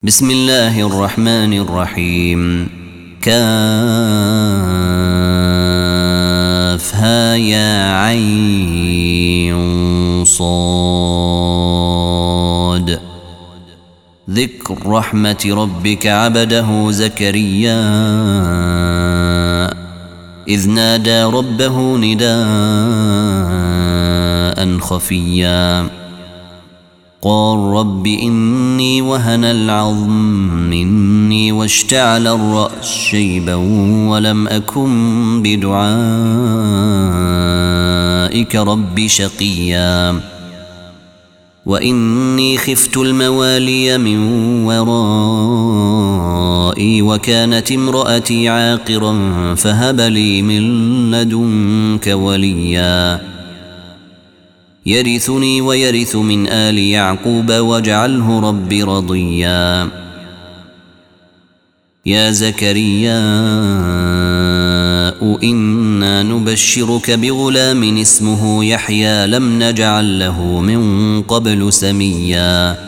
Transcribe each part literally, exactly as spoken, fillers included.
بسم الله الرحمن الرحيم. كافها يا عين صاد. ذكر رحمة ربك عبده زكريا إذ نادى ربه نداء خفيا قال رب إني وهن العظم مني واشتعل الرأس شيبا ولم أكن بدعائك رب شقيا وإني خفت الموالي من ورائي وكانت امرأتي عاقرا فهب لي من لدنك وليا يرثني ويرث من آل يعقوب واجعله رب رضيا. يا زكريا إنا نبشرك بغلام اسمه يحيى لم نجعل له من قبل سميا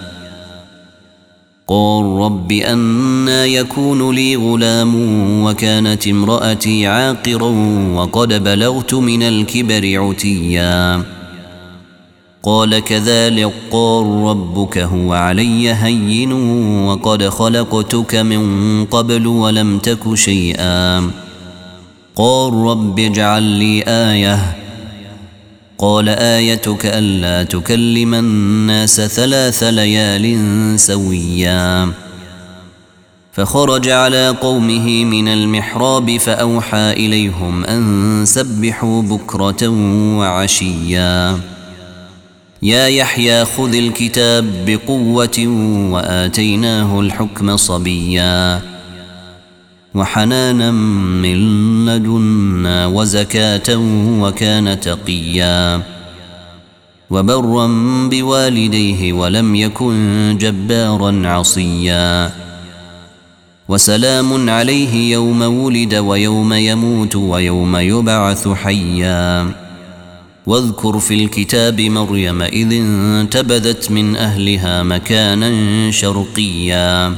قال رب أنى يكون لي غلام وكانت امرأتي عاقرا وقد بلغت من الكبر عتيا قال كذلك قال ربك هو علي هين وقد خلقتك من قبل ولم تك شيئا قال رب اجعل لي آية قال آيتك ألا تكلم الناس ثلاث ليال سويا فخرج على قومه من المحراب فأوحى إليهم أن سبحوا بكرة وعشيا يا يحيى خذ الكتاب بقوة وآتيناه الحكم صبيا وحنانا من لدنا وزكاة وكان تقيا وبرا بوالديه ولم يكن جبارا عصيا وسلام عليه يوم ولد ويوم يموت ويوم يبعث حيا واذكر في الكتاب مريم إذ انتبذت من أهلها مكانا شرقيا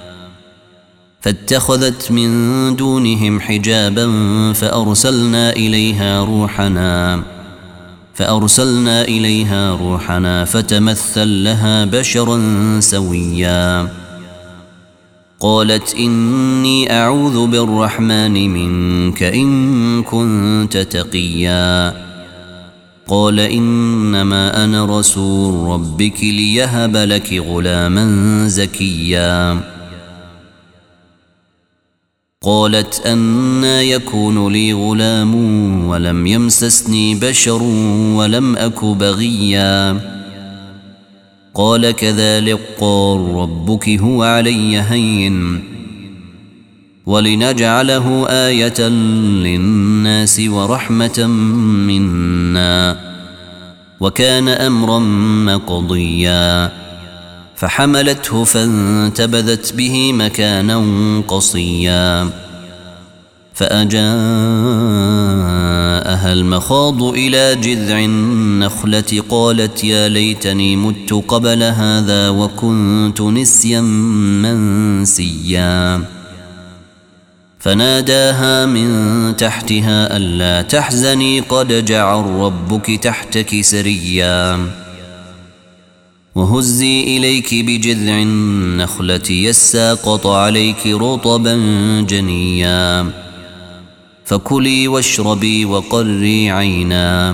فاتخذت من دونهم حجابا فأرسلنا إليها روحنا فأرسلنا إليها روحنا فتمثل لها بشرا سويا قالت إني أعوذ بالرحمن منك إن كنت تقيا قال إنما أنا رسول ربك ليهب لك غلاما زكيا قالت أنى يكون لي غلام ولم يمسسني بشر ولم أك بغيا قال كذلك قال ربك هو علي هين ولنجعله آية للناس ورحمة منا وكان أمرا مقضيا فحملته فانتبذت به مكانا قصيا فأجاءها المخاض إلى جذع النخلة قالت يا ليتني مت قبل هذا وكنت نسيا منسيا فناداها من تحتها ألا تحزني قد جعل ربك تحتك سريا وهزي إليك بجذع النخلة يساقط عليك رطبا جنيا فكلي واشربي وقري عينا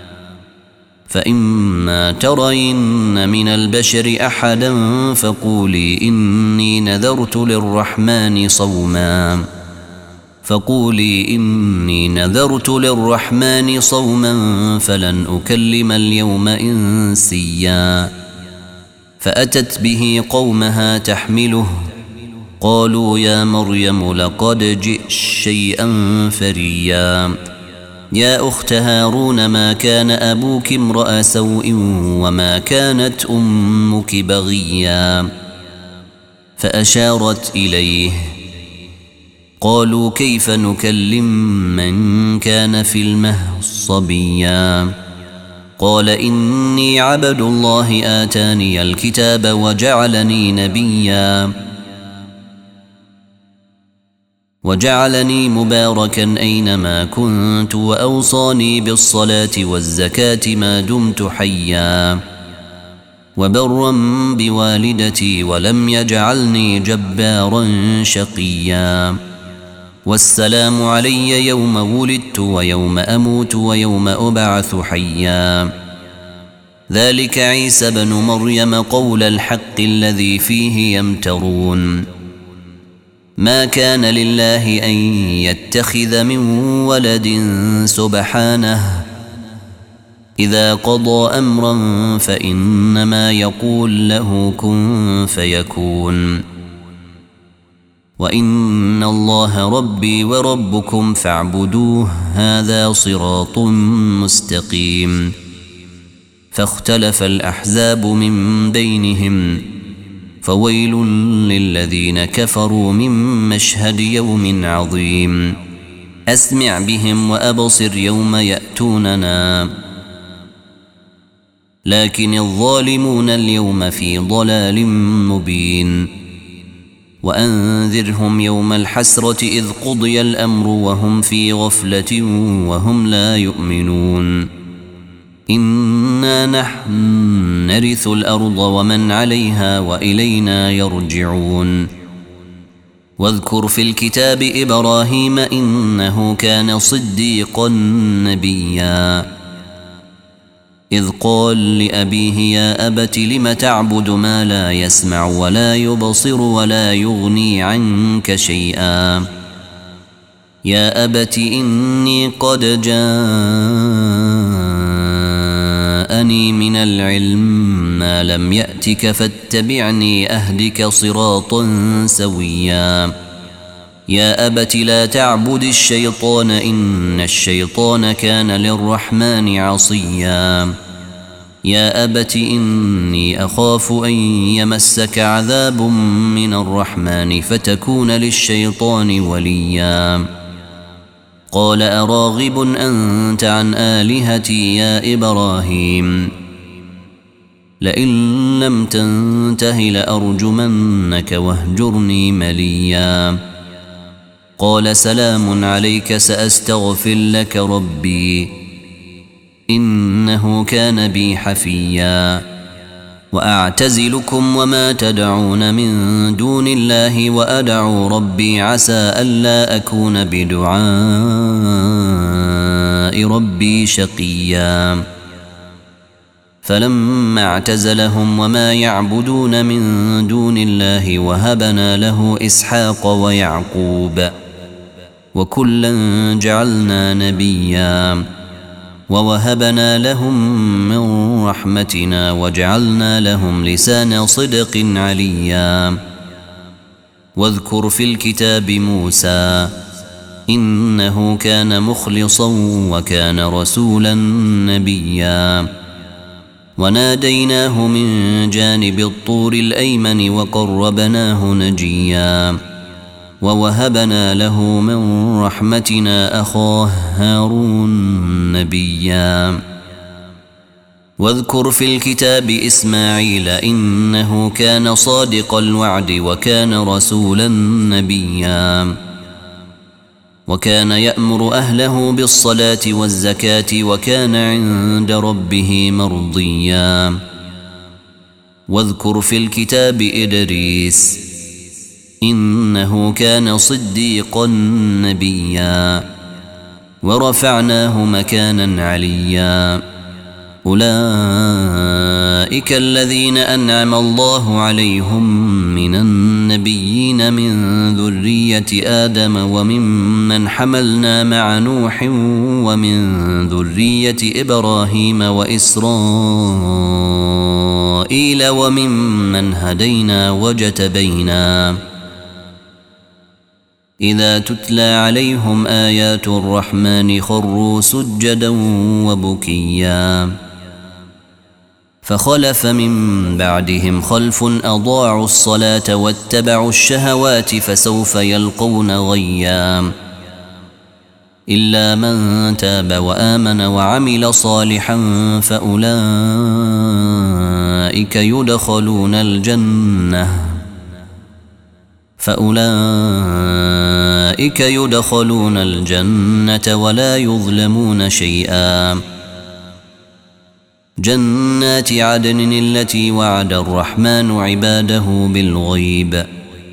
فإما ترين من البشر أحدا فقولي إني نذرت للرحمن صوما فقولي إني نذرت للرحمن صوما فلن أكلم اليوم إنسيا فأتت به قومها تحمله قالوا يا مريم لقد جئت شيئا فريا يا أخت هارون ما كان أبوك امرأ سوء وما كانت أمك بغيا فأشارت إليه قالوا كيف نكلم من كان في المهد صبيا قال إني عبد الله آتاني الكتاب وجعلني نبيا وجعلني مباركا أينما كنت وأوصاني بالصلاة والزكاة ما دمت حيا وبرا بوالدتي ولم يجعلني جبارا شقيا والسلام علي يوم ولدت ويوم أموت ويوم أبعث حيا ذلك عيسى بن مريم قول الحق الذي فيه يمترون ما كان لله أن يتخذ من ولد سبحانه إذا قضى أمرا فإنما يقول له كن فيكون وإن الله ربي وربكم فاعبدوه هذا صراط مستقيم فاختلف الأحزاب من بينهم فويل للذين كفروا من مشهد يوم عظيم أسمع بهم وأبصر يوم يأتوننا لكن الظالمون اليوم في ضلال مبين وأنذرهم يوم الحسرة إذ قضي الأمر وهم في غفلة وهم لا يؤمنون إنا نحن نرث الأرض ومن عليها وإلينا يرجعون واذكر في الكتاب إبراهيم إنه كان صديقا نبيا إذ قال لأبيه يا أبت لم تعبد ما لا يسمع ولا يبصر ولا يغني عنك شيئا يا أبت إني قد جاءني من العلم ما لم يأتك فاتبعني أهدك صراطا سويا يا أبت لا تعبد الشيطان إن الشيطان كان للرحمن عصيا يا أبت إني أخاف أن يمسك عذاب من الرحمن فتكون للشيطان وليا قال أراغب أنت عن آلهتي يا إبراهيم لئن لم تنته لأرجمنك واهجرني مليا قال سلام عليك سأستغفر لك ربي إنه كان بي حفيا وأعتزلكم وما تدعون من دون الله وأدعو ربي عسى ألا أكون بدعاء ربي شقيا فلما اعتزلهم وما يعبدون من دون الله وهبنا له إسحاق ويعقوب وكلا جعلنا نبيا ووهبنا لهم من رحمتنا وجعلنا لهم لسان صدق عليا واذكر في الكتاب موسى إنه كان مخلصا وكان رسولا نبيا وناديناه من جانب الطور الأيمن وقربناه نجيا ووهبنا له من رحمتنا أخاه هارون نبيا واذكر في الكتاب إسماعيل إنه كان صادق الوعد وكان رسولا نبيا وكان يأمر أهله بالصلاة والزكاة وكان عند ربه مرضيا واذكر في الكتاب إدريس إنه كان صديقا نبيا ورفعناه مكانا عليا أولئك الذين أنعم الله عليهم من النبيين من ذرية آدم وممن حملنا مع نوح ومن ذرية إبراهيم وإسرائيل وممن هدينا وجتبينا إذا تتلى عليهم آيات الرحمن خروا سجدا وبكيا فخلف من بعدهم خلف أضاعوا الصلاة واتبعوا الشهوات فسوف يلقون غيا إلا من تاب وآمن وعمل صالحا فأولئك يدخلون الجنة فأولئك يدخلون الجنة ولا يظلمون شيئا. جنات عدن التي وعد الرحمن عباده بالغيب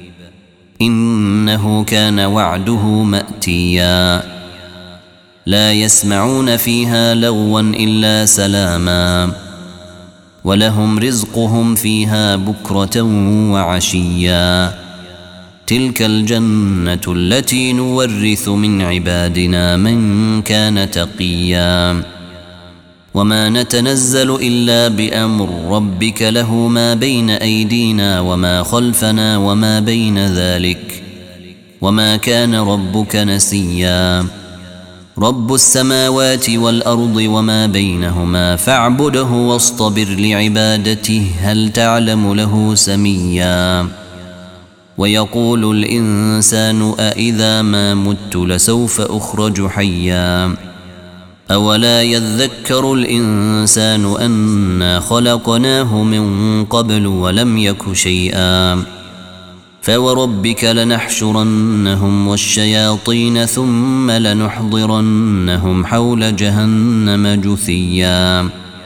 إنه كان وعده مأتيا. لا يسمعون فيها لغوا إلا سلاما ولهم رزقهم فيها بكرة وعشيا. تلك الجنة التي نورث من عبادنا من كان تقيا. وما نتنزل إلا بأمر ربك له ما بين أيدينا وما خلفنا وما بين ذلك وما كان ربك نسيا. رب السماوات والأرض وما بينهما فاعبده واصطبر لعبادته هل تعلم له سميا. ويقول الإنسان أإذا ما مت لسوف أخرج حيا. أولا يذكر الإنسان أنا خلقناه من قبل ولم يك شيئا. فوربك لنحشرنهم والشياطين ثم لنحضرنهم حول جهنم جثيا.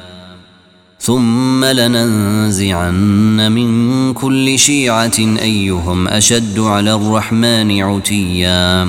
ثم لننزعن من كل شيعة أيهم أشد على الرحمن عتيا.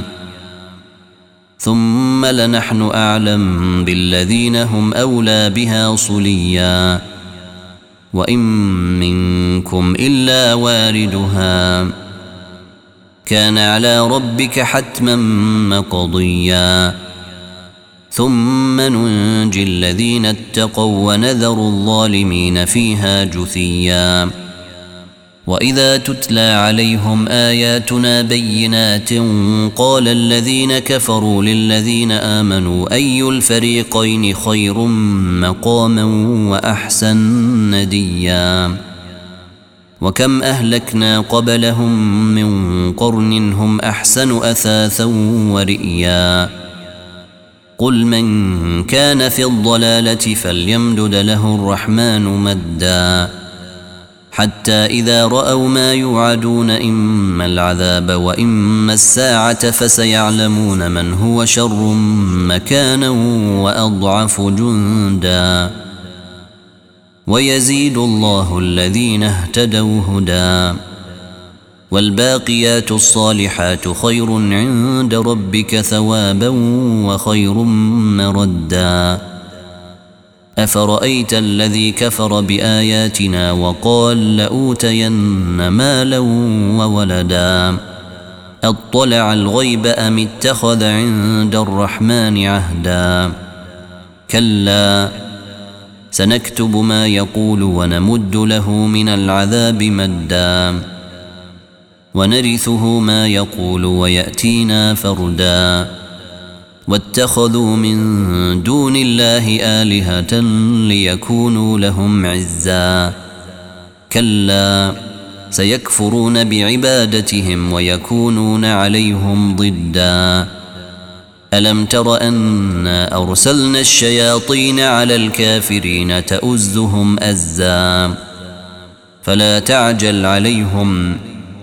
ثم لنحن أعلم بالذين هم أولى بها صليا. وإن منكم إلا واردها كان على ربك حتما مقضيا. ثم ننجي الذين اتقوا ونذر الظالمين فيها جثيا. وإذا تتلى عليهم آياتنا بينات قال الذين كفروا للذين آمنوا أي الفريقين خير مقاما وأحسن نديا. وكم أهلكنا قبلهم من قرن هم أحسن أثاثا ورئيا. قل من كان في الضلالة فليمدد له الرحمن مدا حتى إذا رأوا ما يوعدون إما العذاب وإما الساعة فسيعلمون من هو شر مكانا وأضعف جندا. ويزيد الله الذين اهتدوا هدى. والباقيات الصالحات خير عند ربك ثوابا وخير مردا. أفرأيت الذي كفر بآياتنا وقال لأوتين مالا وولدا أطلع الغيب أم اتخذ عند الرحمن عهدا. كلا سنكتب ما يقول ونمد له من العذاب مدا ونرثه ما يقول ويأتينا فردا. واتخذوا من دون الله آلهة ليكونوا لهم عزا. كلا سيكفرون بعبادتهم ويكونون عليهم ضدا. ألم تر أنا أرسلنا الشياطين على الكافرين تؤزهم أزا. فلا تعجل عليهم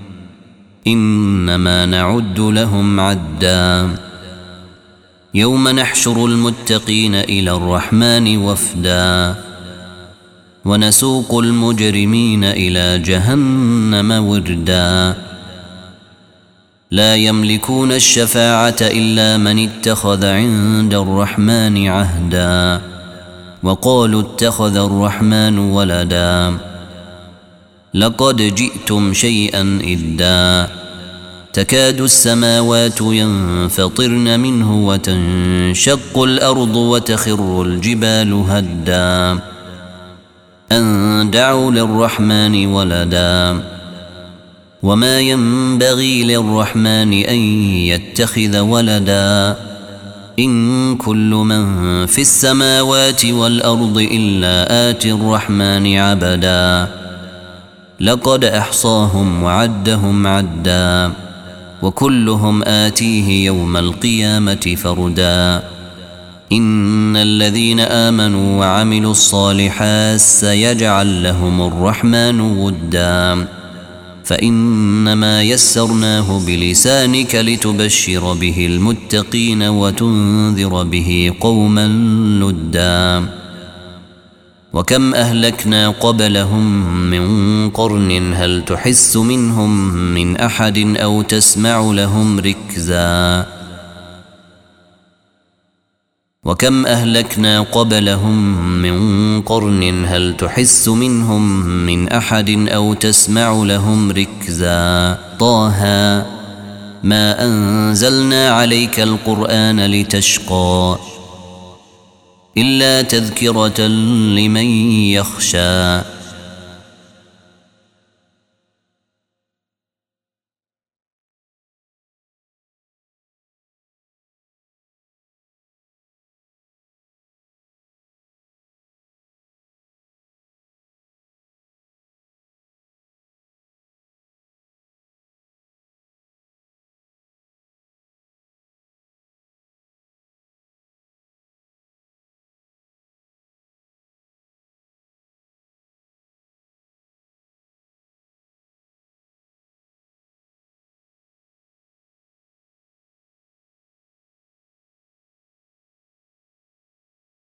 إنما نعد لهم عدا. يوم نحشر المتقين إلى الرحمن وفدا ونسوق المجرمين إلى جهنم وردا. لا يملكون الشفاعة إلا من اتخذ عند الرحمن عهدا. وقالوا اتخذ الرحمن ولدا لقد جئتم شيئا إدا. تكاد السماوات ينفطرن منه وتنشق الأرض وتخر الجبال هدا أن دعوا للرحمن ولدا. وما ينبغي للرحمن أن يتخذ ولدا. إن كل من في السماوات والأرض إلا آتي الرحمن عبدا. لقد أحصاهم وعدهم عدا وكلهم آتيه يوم القيامة فردا. إن الذين آمنوا وعملوا الصالحات سيجعل لهم الرحمن ودا. فإنما يسرناه بلسانك لتبشر به المتقين وتنذر به قوما لدا. وكم أهلكنا قبلهم من قرن هل تحس منهم من أحد أو تسمع لهم ركزا. وكم أهلكنا قبلهم من قرن هل تحس منهم من أحد أو تسمع لهم ركزا. طه ما أنزلنا عليك القرآن لتشقى إلا تذكرة لمن يخشى.